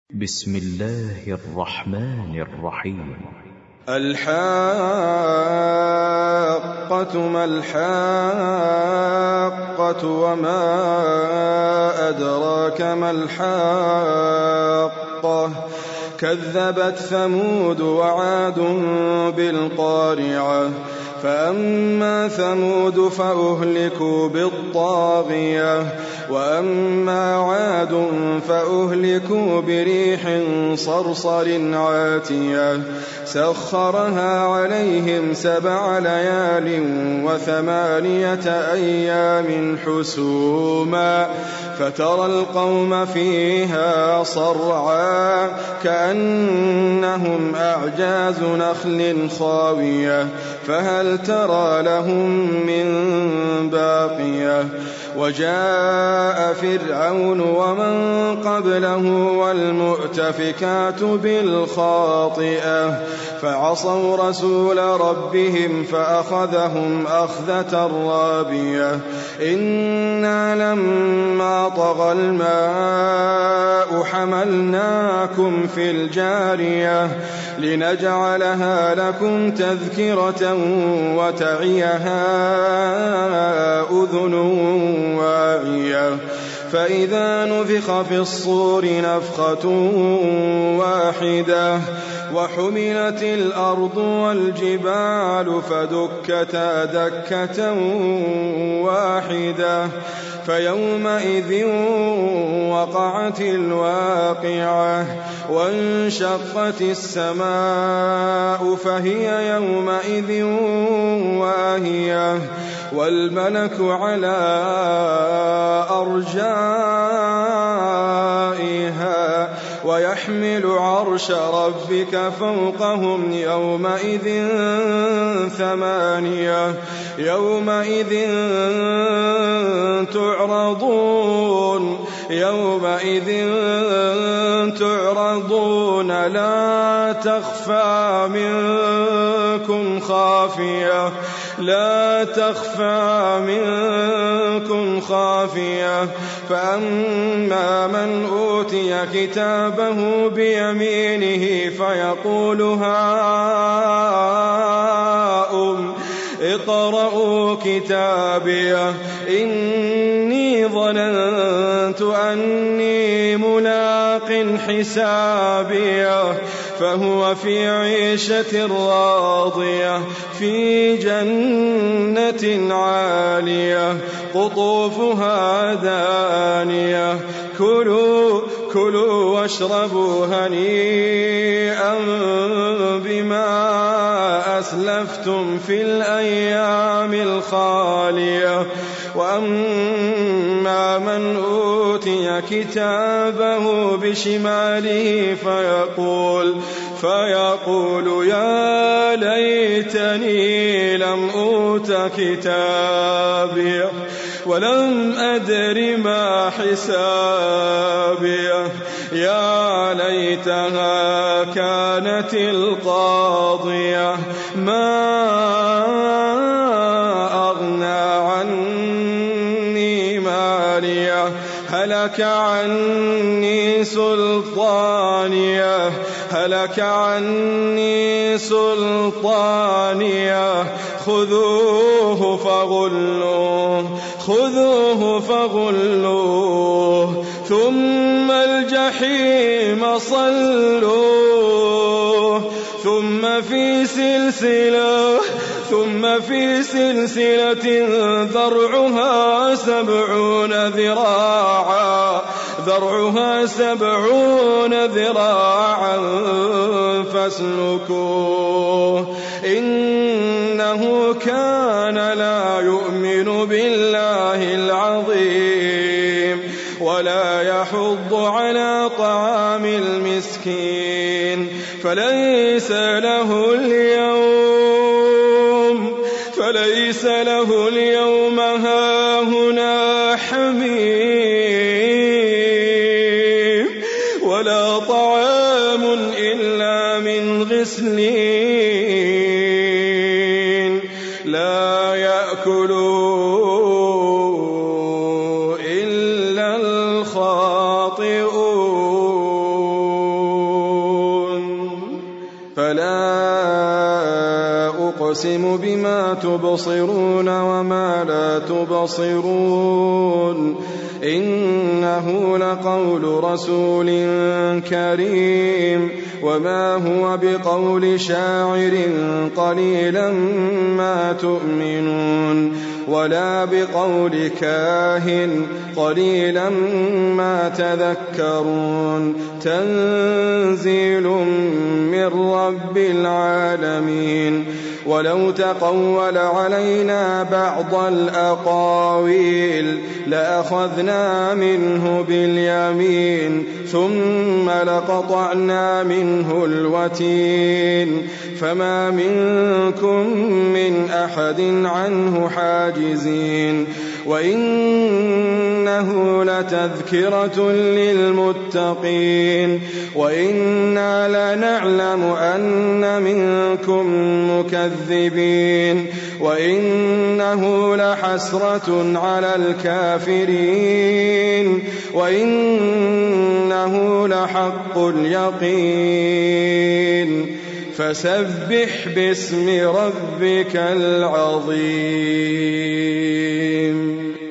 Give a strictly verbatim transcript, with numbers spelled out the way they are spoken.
بسم الله الرحمن الرحيم. الحاقة ما الحاقة وما أدراك ما الحاقة كذبت ثمود وعاد بالقارعة فأما ثمود فأهلكوا بالطاغية وأما عاد فأهلكوا بريح صرصر عاتية سخرها عليهم سبع ليال وثمانية أيام حسوما فترى القوم فيها صرعا كأنهم أعجاز نخل خاوية فهل ترى لهم من باقية وجاء فرعون ومن قبله والمؤتفكات بالخاطئة فعصوا رسول ربهم فأخذهم أخذة رابية إنا لما طغى الماء حملناكم في الجارية لنجعلها لكم تذكرة وتعيها أذن واعية فإذا نفخ في الصور نفخة واحدة وحملت الأرض والجبال فدكتا دكة واحدة فيومئذ وقعت الواقعة وانشقت السماء فهي يومئذ واهية والملك على أرجائها ويحمل عرش ربك فوقهم يومئذ ثمانية يومئذ تعرضون يومئذ تعرضون لا تخفى منكم خافية لا تخفى منكم خافية فأما من أوتي كتابه بيمينه فيقول هاؤم اقرءوا كتابيه إني ظننت أني ملاق حسابيه فهو في عيشة راضية في جنة عالية قطوفها دانية كلوا كلوا واشربوا هنيئا بما أسلفتم في الأيام الخالية وأما من أوتي كتابه بشماله فيقول فيقول يا ليتني لم أوت كتابي ولم أدر ما حسابي يا ليتها كانت القاضية ما أغنى عني ماليه هلك عني سلطانيه هلك عني سلطانيه خذوه فغلوه خذوه فغلوه ثم الجحيم صلوه ثم في سلسلة ثم في سلسلة ذرعها سبعون ذراعا ذرعها سبعون ذراعا فاسلكوه إنه كان لا يؤمن بالله العظيم ولا يحض على طعام المسكين فليس له اليوم فليس له اليوم هاهنا حميم ولا طعام إلا من غسلين لا يأكله إلا الخاطئون. فلا أقسم بما تبصرون وما لا تبصرون إنه لقول رسول كريم وما هو بقول شاعر قليلا ما تؤمنون ولا بقول كاهن قليلا ما تذكرون تنزيل من رب العالمين ولو تقول علينا بعض الأقاويل لأخذنا منه باليمين ثم لقطعنا منه الوتين فما منكم من أحد عنه حاجزين وإنه لتذكرة للمتقين وإنا لنعلم أن منكم مكذبين وإنه لحسرة على الكافرين وإنه لحق اليقين فسبح باسم ربك العظيم.